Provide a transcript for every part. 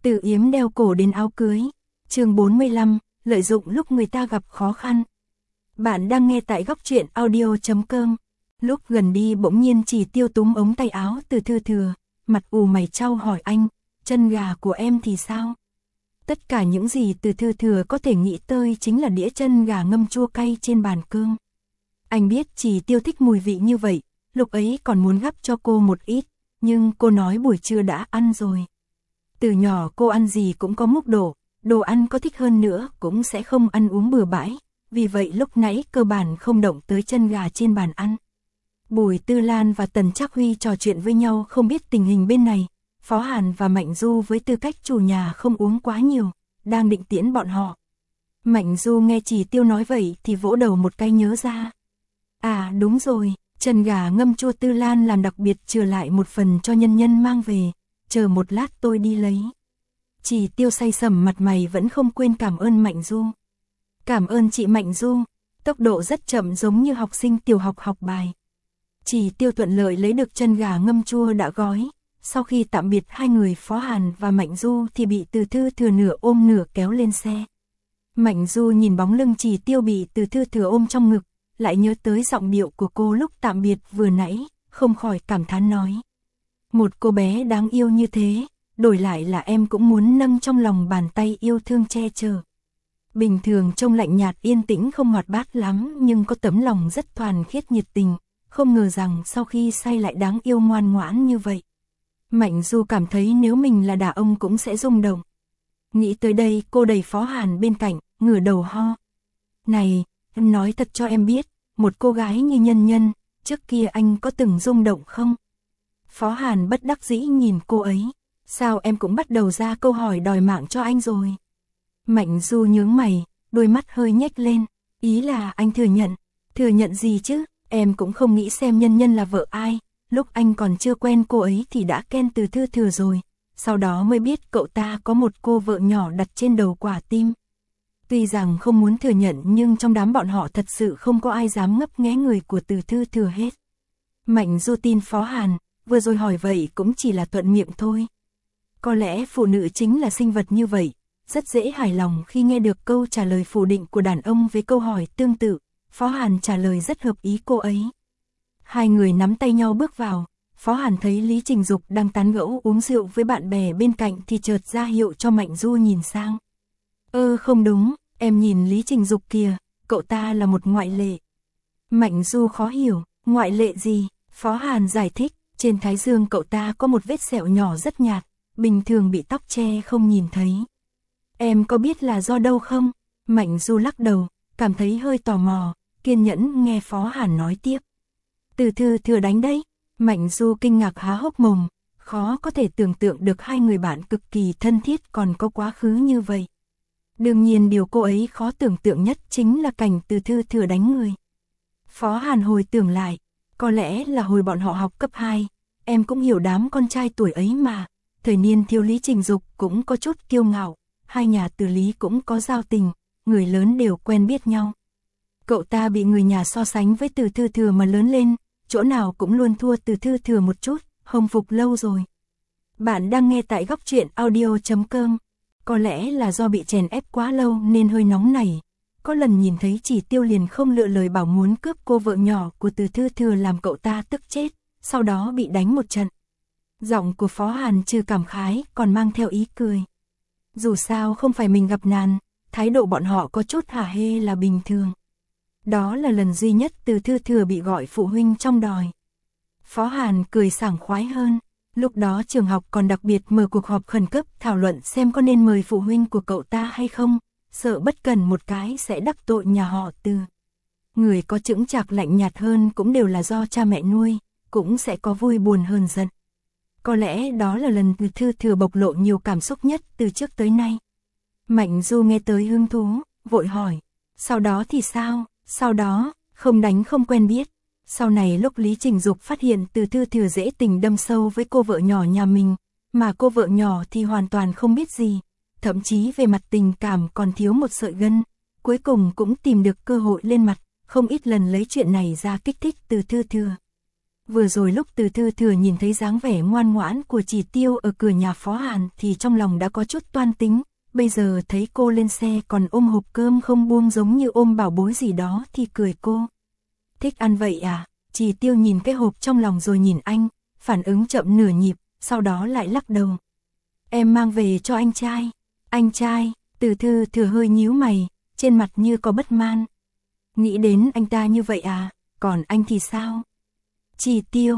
Từ yếm đeo cổ đến áo cưới. Chương 45, lợi dụng lúc người ta gặp khó khăn. Bạn đang nghe tại góc truyện audio.com. Lúc gần đi bỗng nhiên Chỉ Tiêu túm ống tay áo Từ Thư Thừa, mặt ù mày chau hỏi anh, chân gà của em thì sao? Tất cả những gì Từ Thư Thừa có thể nghĩ tới chính là đĩa chân gà ngâm chua cay trên bàn cơm. Anh biết Chỉ Tiêu thích mùi vị như vậy, lúc ấy còn muốn gắp cho cô một ít, nhưng cô nói buổi trưa đã ăn rồi. Từ nhỏ cô ăn gì cũng có mức độ, đồ ăn có thích hơn nữa cũng sẽ không ăn uống bừa bãi, vì vậy lúc nãy cơ bản không động tới chân gà trên bàn ăn. Bùi Tư Lan và Tần Trác Huy trò chuyện với nhau không biết tình hình bên này, Phó Hàn và Mạnh Du với tư cách chủ nhà không uống quá nhiều, đang định tiễn bọn họ. Mạnh Du nghe Chỉ Tiêu nói vậy thì vỗ đầu một cái nhớ ra. À đúng rồi, chân gà ngâm chua Tư Lan làm đặc biệt chừa lại một phần cho nhân nhân mang về, chờ một lát tôi đi lấy. Chỉ Tiêu say sẩm mặt mày vẫn không quên cảm ơn Mạnh Du. Cảm ơn chị Mạnh Du, tốc độ rất chậm giống như học sinh tiểu học học bài. Chỉ Tiêu thuận lợi lấy được chân gà ngâm chua đã gói, sau khi tạm biệt hai người Phó Hàn và Mạnh Du thì bị Từ Thư Thừa nửa ôm nửa kéo lên xe. Mạnh Du nhìn bóng lưng Chỉ Tiêu bị Từ Thư Thừa ôm trong ngực, lại nhớ tới giọng điệu của cô lúc tạm biệt vừa nãy, không khỏi cảm thán nói. Một cô bé đáng yêu như thế, đổi lại là em cũng muốn nâng trong lòng bàn tay yêu thương che chở. Bình thường trông lạnh nhạt yên tĩnh không hoạt bát lắm nhưng có tấm lòng rất thuần khiết nhiệt tình, không ngờ rằng sau khi say lại đáng yêu ngoan ngoãn như vậy. Mạnh Du cảm thấy nếu mình là đàn ông cũng sẽ rung động. Nghĩ tới đây cô đẩy Phó Hàn bên cạnh, ngửa đầu ho. Này, em nói thật cho em biết, một cô gái như Nhân Nhân, trước kia anh có từng rung động không? Phó Hàn bất đắc dĩ nhìn cô ấy. Sao em cũng bắt đầu ra câu hỏi đòi mạng cho anh rồi? Mạnh Du nhướng mày, đôi mắt hơi nhếch lên. Ý là anh thừa nhận. Thừa nhận gì chứ? Em cũng không nghĩ xem Nhân Nhân là vợ ai. Lúc anh còn chưa quen cô ấy thì đã khen Từ Thư Thừa rồi. Sau đó mới biết cậu ta có một cô vợ nhỏ đặt trên đầu quả tim. Tuy rằng không muốn thừa nhận nhưng trong đám bọn họ thật sự không có ai dám ngấp nghé người của Từ Thư Thừa hết. Mạnh Du tin Phó Hàn, vừa rồi hỏi vậy cũng chỉ là thuận miệng thôi. Có lẽ phụ nữ chính là sinh vật như vậy, rất dễ hài lòng khi nghe được câu trả lời phủ định của đàn ông với câu hỏi tương tự. Phó Hàn trả lời rất hợp ý cô ấy. Hai người nắm tay nhau bước vào, Phó Hàn thấy Lý Trình Dục đang tán gẫu uống rượu với bạn bè bên cạnh thì chợt ra hiệu cho Mạnh Du nhìn sang. Không đúng, em nhìn Lý Trình Dục kìa, cậu ta là một ngoại lệ. Mạnh Du khó hiểu, ngoại lệ gì? Phó Hàn giải thích, trên thái dương cậu ta có một vết sẹo nhỏ rất nhạt, bình thường bị tóc che không nhìn thấy. Em có biết là do đâu không? Mạnh Du lắc đầu, cảm thấy hơi tò mò, kiên nhẫn nghe Phó Hàn nói tiếp. Từ Thư Thừa đánh đấy. Mạnh Du kinh ngạc há hốc mồm, khó có thể tưởng tượng được hai người bạn cực kỳ thân thiết còn có quá khứ như vậy. Đương nhiên điều cô ấy khó tưởng tượng nhất chính là cảnh Từ Thư Thừa đánh người. Phó Hàn hồi tưởng lại, có lẽ là hồi bọn họ học cấp 2, em cũng hiểu đám con trai tuổi ấy mà, thời niên thiếu Lý Trình Dục cũng có chút kiêu ngạo, hai nhà Từ Lý cũng có giao tình, người lớn đều quen biết nhau. Cậu ta bị người nhà so sánh với Từ Thư Thừa mà lớn lên, chỗ nào cũng luôn thua Từ Thư Thừa một chút, hồng phục lâu rồi. Bạn đang nghe tại góc truyện audio.com. Có lẽ là do bị chèn ép quá lâu nên hơi nóng nảy. Có lần nhìn thấy Chỉ Tiêu liền không lựa lời bảo muốn cướp cô vợ nhỏ của Từ Thư Thừa làm cậu ta tức chết, sau đó bị đánh một trận. Giọng của Phó Hàn trừ cảm khái còn mang theo ý cười. Dù sao không phải mình gặp nạn, thái độ bọn họ có chút hả hê là bình thường. Đó là lần duy nhất Từ Thư Thừa bị gọi phụ huynh trong đòi. Phó Hàn cười sảng khoái hơn. Lúc đó trường học còn đặc biệt mở cuộc họp khẩn cấp thảo luận xem có nên mời phụ huynh của cậu ta hay không, sợ bất cần một cái sẽ đắc tội nhà họ Từ. Người có chững chạc lạnh nhạt hơn cũng đều là do cha mẹ nuôi, cũng sẽ có vui buồn hơn giận. Có lẽ đó là lần Từ Thư Thừa bộc lộ nhiều cảm xúc nhất từ trước tới nay. Mạnh Du nghe tới hứng thú, vội hỏi, sau đó thì sao? Sau đó, không đánh không quen biết. Sau này lúc Lý Trình Dục phát hiện Từ Thư Thừa dễ tình đâm sâu với cô vợ nhỏ nhà mình, mà cô vợ nhỏ thì hoàn toàn không biết gì, thậm chí về mặt tình cảm còn thiếu một sợi gân, cuối cùng cũng tìm được cơ hội lên mặt, không ít lần lấy chuyện này ra kích thích Từ Thư Thừa. Vừa rồi lúc Từ Thư Thừa nhìn thấy dáng vẻ ngoan ngoãn của Chỉ Tiêu ở cửa nhà Phó Hàn thì trong lòng đã có chút toan tính, bây giờ thấy cô lên xe còn ôm hộp cơm không buông giống như ôm bảo bối gì đó thì cười cô. Thích ăn vậy à? Chỉ Tiêu nhìn cái hộp trong lòng rồi nhìn anh, phản ứng chậm nửa nhịp, sau đó lại lắc đầu. Em mang về cho anh trai. Anh trai? Từ Thư Thừa hơi nhíu mày, trên mặt như có bất man. Nghĩ đến anh ta như vậy à, còn anh thì sao? Chỉ Tiêu,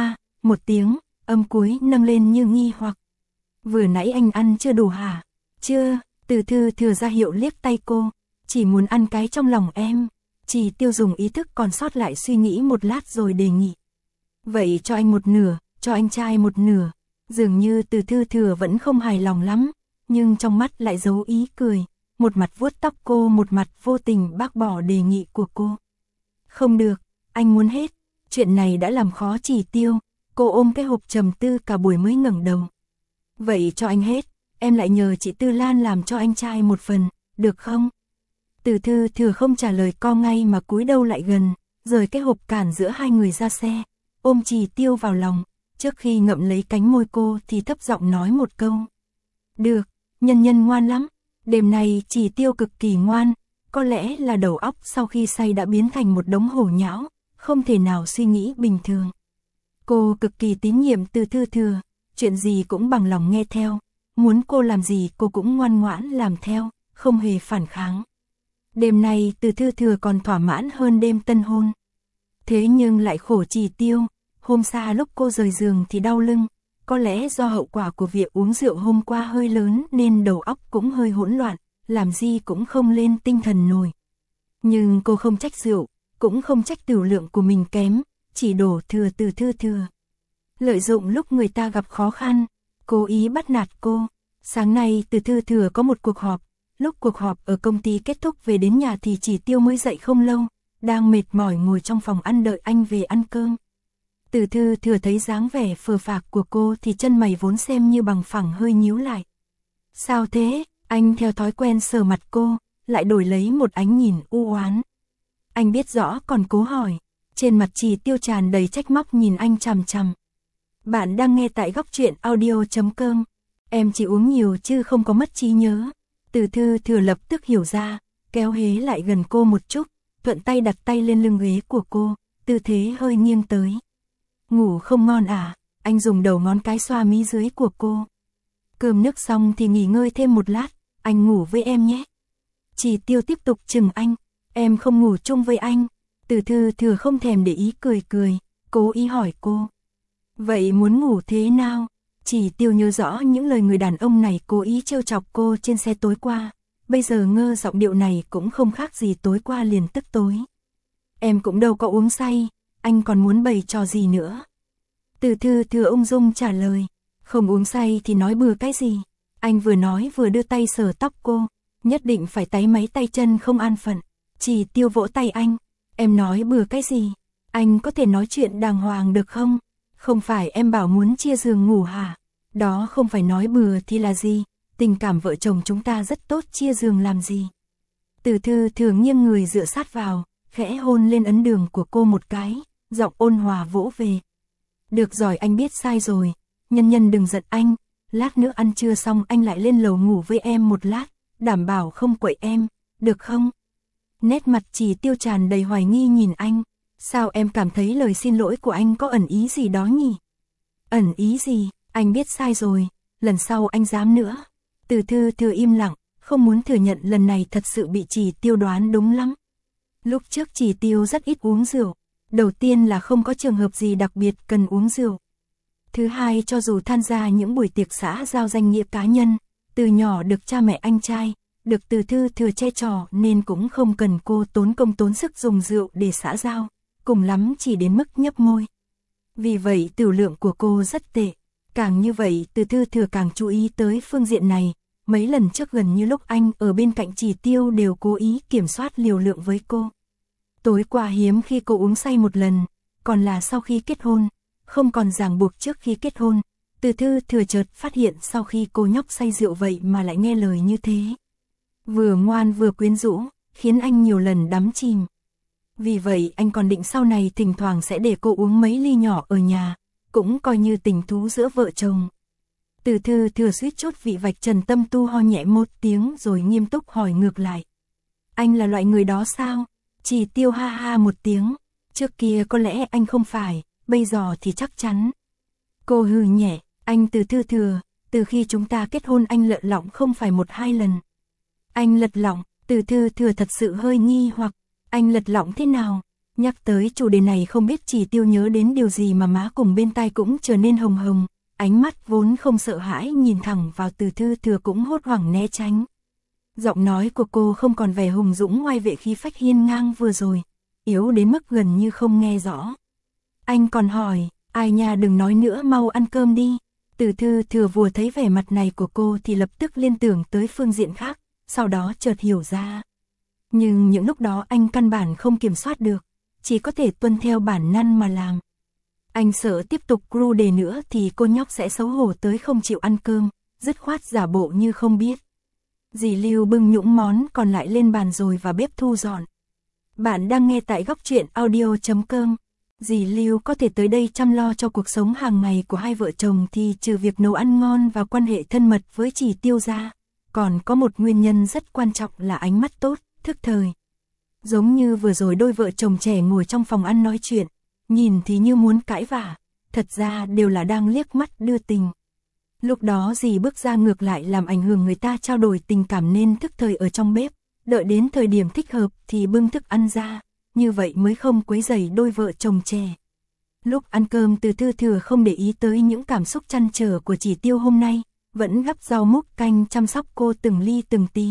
một tiếng, âm cuối nâng lên như nghi hoặc. Vừa nãy anh ăn chưa đủ hả? Chưa, Từ Thư Thừa ra hiệu liếc tay cô, chỉ muốn ăn cái trong lòng em. Chỉ Tiêu dùng ý thức còn sót lại suy nghĩ một lát rồi đề nghị. Vậy cho anh một nửa, cho anh trai một nửa. Dường như Từ Thư Thừa vẫn không hài lòng lắm, nhưng trong mắt lại giấu ý cười, một mặt vuốt tóc cô một mặt vô tình bác bỏ đề nghị của cô. Không được, anh muốn hết, chuyện này đã làm khó Chỉ Tiêu, cô ôm cái hộp trầm tư cả buổi mới ngẩng đầu. Vậy cho anh hết, em lại nhờ chị Tư Lan làm cho anh trai một phần, được không? Từ Thư Thừa không trả lời co ngay mà cúi đầu lại gần, rời cái hộp cản giữa hai người ra xe, ôm Chỉ Tiêu vào lòng, trước khi ngậm lấy cánh môi cô thì thấp giọng nói một câu. Được, nhân nhân ngoan lắm, đêm này Chỉ Tiêu cực kỳ ngoan, có lẽ là đầu óc sau khi say đã biến thành một đống hổ nhão, không thể nào suy nghĩ bình thường. Cô cực kỳ tín nhiệm Từ Thư Thừa, chuyện gì cũng bằng lòng nghe theo, muốn cô làm gì cô cũng ngoan ngoãn làm theo, không hề phản kháng. Đêm nay Từ Thư Thừa còn thỏa mãn hơn đêm tân hôn. Thế nhưng lại khổ Chỉ Tiêu, hôm xa lúc cô rời giường thì đau lưng, có lẽ do hậu quả của việc uống rượu hôm qua hơi lớn nên đầu óc cũng hơi hỗn loạn, làm gì cũng không lên tinh thần nổi. Nhưng cô không trách rượu, cũng không trách tửu lượng của mình kém, chỉ đổ thừa Từ Thư Thừa. Lợi dụng lúc người ta gặp khó khăn, cố ý bắt nạt cô. Sáng nay Từ Thư Thừa có một cuộc họp, lúc cuộc họp ở công ty kết thúc về đến nhà thì Chỉ Tiêu mới dậy không lâu, đang mệt mỏi ngồi trong phòng ăn đợi anh về ăn cơm. Từ Thư Thừa thấy dáng vẻ phờ phạc của cô thì chân mày vốn xem như bằng phẳng hơi nhíu lại. Sao thế? Anh theo thói quen sờ mặt cô, lại đổi lấy một ánh nhìn u oán. Anh biết rõ còn cố hỏi, trên mặt Chỉ Tiêu tràn đầy trách móc nhìn anh chằm chằm. Bạn đang nghe tại Góc Truyện Audio.com. Em chỉ uống nhiều chứ không có mất trí nhớ. Từ Thư Thừa lập tức hiểu ra, kéo hế lại gần cô một chút, thuận tay đặt tay lên lưng ghế của cô, tư thế hơi nghiêng tới. Ngủ không ngon à? Anh dùng đầu ngón cái xoa mí dưới của cô. Cơm nước xong thì nghỉ ngơi thêm một lát, anh ngủ với em nhé. Chỉ Tiêu tiếp tục chừng anh, em không ngủ chung với anh. Từ Thư Thừa không thèm để ý cười cười, cố ý hỏi cô. Vậy muốn ngủ thế nào? Chỉ Tiêu nhớ rõ những lời người đàn ông này cố ý trêu chọc cô trên xe tối qua, bây giờ ngơ giọng điệu này cũng không khác gì tối qua liền tức tối. Em cũng đâu có uống say, anh còn muốn bày trò gì nữa? Từ Thư Thừa ung dung trả lời, không uống say thì nói bừa cái gì? Anh vừa nói vừa đưa tay sờ tóc cô, nhất định phải táy máy tay chân không an phận. Chỉ Tiêu vỗ tay anh, em nói bừa cái gì? Anh có thể nói chuyện đàng hoàng được không? Không phải em bảo muốn chia giường ngủ hả? Đó không phải nói bừa thì là gì? Tình cảm vợ chồng chúng ta rất tốt, chia giường làm gì? Từ Thư Thừa nghiêng người dựa sát vào, khẽ hôn lên ấn đường của cô một cái, giọng ôn hòa vỗ về. Được rồi, anh biết sai rồi, nhân nhân đừng giận anh, lát nữa ăn trưa xong anh lại lên lầu ngủ với em một lát, đảm bảo không quậy em, được không? Nét mặt Chỉ Tiêu tràn đầy hoài nghi nhìn anh, sao em cảm thấy lời xin lỗi của anh có ẩn ý gì đó nhỉ? Ẩn ý gì? Anh biết sai rồi, lần sau anh dám nữa. Từ Thư Thừa im lặng, không muốn thừa nhận lần này thật sự bị Chỉ Tiêu đoán đúng lắm. Lúc trước Chỉ Tiêu rất ít uống rượu, đầu tiên là không có trường hợp gì đặc biệt cần uống rượu. Thứ hai, cho dù tham gia những buổi tiệc xã giao danh nghĩa cá nhân, từ nhỏ được cha mẹ anh trai, được Từ Thư Thừa che chở nên cũng không cần cô tốn công tốn sức dùng rượu để xã giao, cùng lắm chỉ đến mức nhấp môi. Vì vậy tửu lượng của cô rất tệ. Càng như vậy Từ Thư Thừa càng chú ý tới phương diện này, mấy lần trước gần như lúc anh ở bên cạnh Chỉ Tiêu đều cố ý kiểm soát liều lượng với cô. Tối qua hiếm khi cô uống say một lần, còn là sau khi kết hôn, không còn ràng buộc trước khi kết hôn. Từ Thư Thừa chợt phát hiện sau khi cô nhóc say rượu vậy mà lại nghe lời như thế. Vừa ngoan vừa quyến rũ, khiến anh nhiều lần đắm chìm. Vì vậy anh còn định sau này thỉnh thoảng sẽ để cô uống mấy ly nhỏ ở nhà, cũng coi như tình thú giữa vợ chồng. Từ Thư Thừa suýt chút vị vạch trần tâm tu ho nhẹ một tiếng rồi nghiêm túc hỏi ngược lại. Anh là loại người đó sao? Chỉ Tiêu ha ha một tiếng. Trước kia có lẽ anh không phải, bây giờ thì chắc chắn. Cô hừ nhẹ, anh Từ Thư Thừa, từ khi chúng ta kết hôn anh lật lọng không phải 1-2 lần. Anh lật lọng, Từ Thư Thừa thật sự hơi nghi hoặc, anh lật lọng thế nào? Nhắc tới chủ đề này không biết Chỉ Tiêu nhớ đến điều gì mà má cùng bên tai cũng trở nên hồng hồng, ánh mắt vốn không sợ hãi nhìn thẳng vào Từ Thư Thừa cũng hốt hoảng né tránh. Giọng nói của cô không còn vẻ hùng dũng ngoai vệ khí phách hiên ngang vừa rồi, yếu đến mức gần như không nghe rõ. Anh còn hỏi, ai nha đừng nói nữa mau ăn cơm đi. Từ Thư Thừa vừa thấy vẻ mặt này của cô thì lập tức liên tưởng tới phương diện khác, sau đó chợt hiểu ra. Nhưng những lúc đó anh căn bản không kiểm soát được, chỉ có thể tuân theo bản năng mà làm. Anh sợ tiếp tục cru đề nữa thì cô nhóc sẽ xấu hổ tới không chịu ăn cơm, dứt khoát giả bộ như không biết. Dì Lưu bưng những món còn lại lên bàn rồi vào bếp thu dọn. Bạn đang nghe tại Góc Truyện Audio.com. Dì Lưu có thể tới đây chăm lo cho cuộc sống hàng ngày của hai vợ chồng thì trừ việc nấu ăn ngon và quan hệ thân mật với Chỉ Tiêu ra, còn có một nguyên nhân rất quan trọng là ánh mắt tốt, thức thời. Giống như vừa rồi đôi vợ chồng trẻ ngồi trong phòng ăn nói chuyện, nhìn thì như muốn cãi vã, thật ra đều là đang liếc mắt đưa tình. Lúc đó dì bước ra ngược lại làm ảnh hưởng người ta trao đổi tình cảm nên thức thời ở trong bếp, đợi đến thời điểm thích hợp thì bưng thức ăn ra, như vậy mới không quấy rầy đôi vợ chồng trẻ. Lúc ăn cơm Từ Thư Thừa không để ý tới những cảm xúc trăn trở của Chỉ Tiêu hôm nay, vẫn gắp rau múc canh chăm sóc cô từng ly từng tí.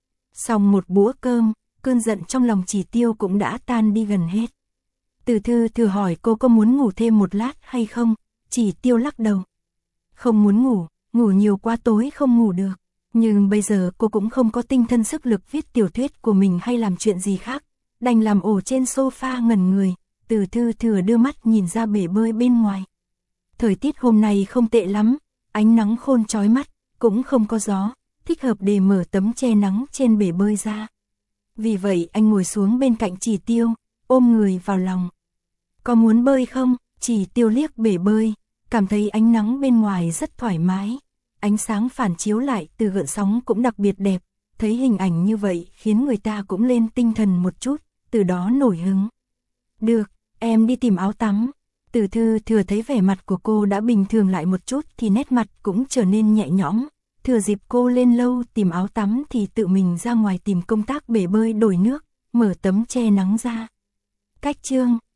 Xong một bữa cơm, cơn giận trong lòng Chỉ Tiêu cũng đã tan đi gần hết. Từ Thư Thừa hỏi cô có muốn ngủ thêm một lát hay không, Chỉ Tiêu lắc đầu. Không muốn ngủ, ngủ nhiều quá tối không ngủ được. Nhưng bây giờ cô cũng không có tinh thần sức lực viết tiểu thuyết của mình hay làm chuyện gì khác. Đành làm ổ trên sofa ngẩn người, Từ Thư Thừa đưa mắt nhìn ra bể bơi bên ngoài. Thời tiết hôm nay không tệ lắm, ánh nắng khôn chói mắt, cũng không có gió, thích hợp để mở tấm che nắng trên bể bơi ra. Vì vậy anh ngồi xuống bên cạnh Chỉ Tiêu, ôm người vào lòng. Có muốn bơi không? Chỉ Tiêu liếc bể bơi, cảm thấy ánh nắng bên ngoài rất thoải mái. Ánh sáng phản chiếu lại từ gợn sóng cũng đặc biệt đẹp, thấy hình ảnh như vậy khiến người ta cũng lên tinh thần một chút, từ đó nổi hứng. Được, em đi tìm áo tắm. Từ Thư Thừa thấy vẻ mặt của cô đã bình thường lại một chút thì nét mặt cũng trở nên nhẹ nhõm. Thừa dịp cô lên lâu tìm áo tắm thì tự mình ra ngoài tìm công tác bể bơi đổi nước, mở tấm che nắng ra. Cách chương